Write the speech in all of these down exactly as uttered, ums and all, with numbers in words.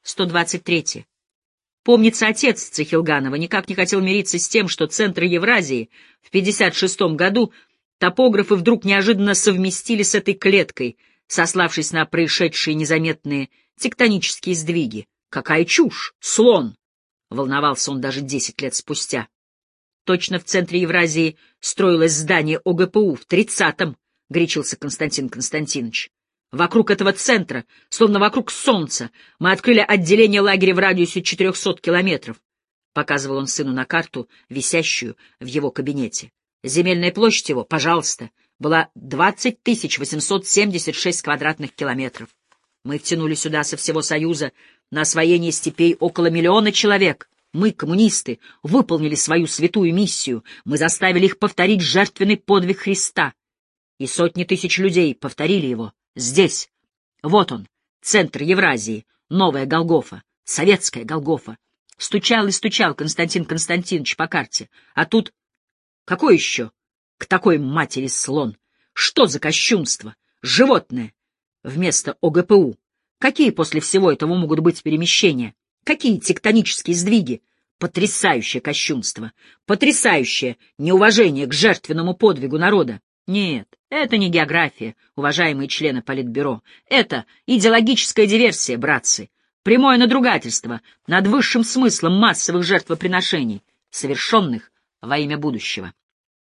сто двадцать третье. Помнится, отец Цихилганова никак не хотел мириться с тем, что центр Евразии в пятьдесят шестом году топографы вдруг неожиданно совместили с этой клеткой, сославшись на происшедшие незаметные тектонические сдвиги. Какая чушь! Слон! Волновался он даже десять лет спустя. Точно в центре Евразии строилось здание О Г П У в тридцатом, горячился Константин Константинович. Вокруг этого центра, словно вокруг солнца, мы открыли отделение лагеря в радиусе четырехсот километров. Показывал он сыну на карту, висящую в его кабинете. Земельная площадь его, пожалуйста, была двадцать тысяч восемьсот семьдесят шесть квадратных километров. Мы втянули сюда со всего Союза на освоение степей около миллиона человек. Мы, коммунисты, выполнили свою святую миссию. Мы заставили их повторить жертвенный подвиг Христа. И сотни тысяч людей повторили его. Здесь. Вот он, центр Евразии, новая Голгофа, советская Голгофа. Стучал и стучал Константин Константинович по карте. А тут... Какой еще? К такой матери слон. Что за кощунство? Животное. Вместо О Г П У. Какие после всего этого могут быть перемещения? Какие тектонические сдвиги? Потрясающее кощунство. Потрясающее неуважение к жертвенному подвигу народа. Нет, это не география, уважаемые члены Политбюро. Это идеологическая диверсия, братцы. Прямое надругательство над высшим смыслом массовых жертвоприношений, совершенных во имя будущего.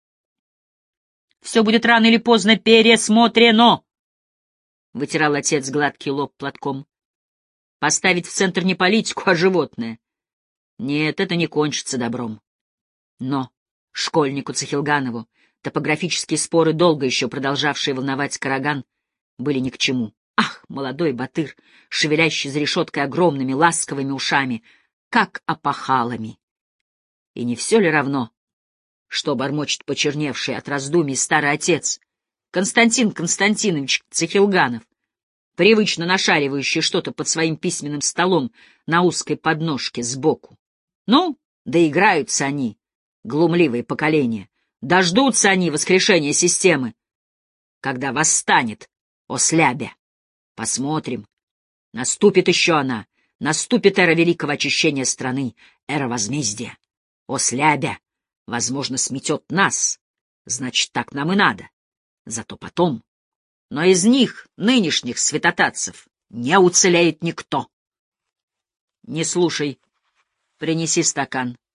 «Все будет рано или поздно пересмотрено», — вытирал отец гладкий лоб платком. «Поставить в центр не политику, а животное. Нет, это не кончится добром. Но школьнику Цихилганову топографические споры, долго еще продолжавшие волновать Караган, были ни к чему. Ах, молодой батыр, шевелящий за решеткой огромными ласковыми ушами, как опахалами! И не все ли равно, что бормочет почерневший от раздумий старый отец, Константин Константинович Цихилганов, привычно нашаривающий что-то под своим письменным столом на узкой подножке сбоку? Ну, доиграются они, глумливые поколения. Дождутся они воскрешения системы, когда восстанет Ослябя. Посмотрим. Наступит еще она, наступит эра великого очищения страны, эра возмездия. Ослябя, возможно, сметет нас, значит, так нам и надо. Зато потом. Но из них, нынешних святотатцев, не уцелеет никто. Не слушай, принеси стакан.